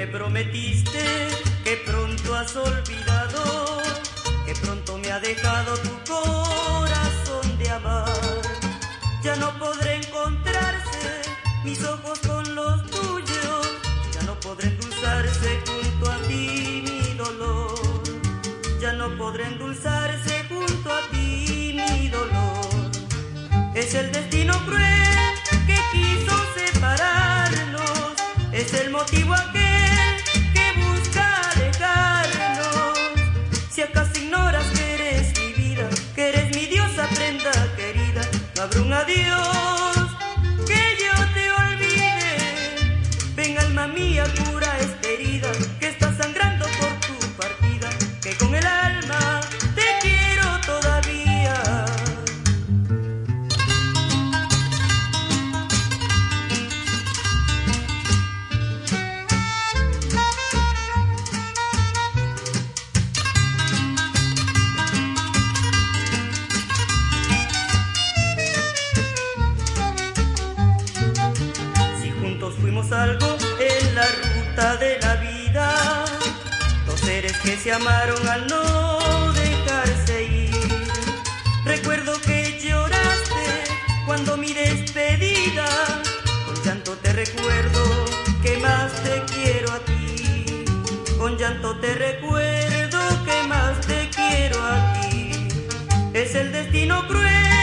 me prometiste, que pronto has olvidado, que pronto me ha dejado tu corazón de amar. Ya no podré encontrarse mis ojos con los tuyos, ya no podré endulzarse junto a ti mi dolor, ya no podré endulzarse junto a ti mi dolor. Es el destino cruel que quiso separarnos, es el motivo aquel que busca alejarnos. Si acaso ignoras que eres mi vida, que eres mi diosa prenda querida, no habrá un adiós que yo te olvide. Ven alma mía, cura esta herida que está sangrando por tu partida, que con el alma te quiero todavía. Fuimos algo en la ruta de la vida, dos seres que se amaron al no dejarse ir. Recuerdo que lloraste cuando mi despedida, con llanto te recuerdo que más te quiero a ti, con llanto te recuerdo que más te quiero a ti. Es el destino cruel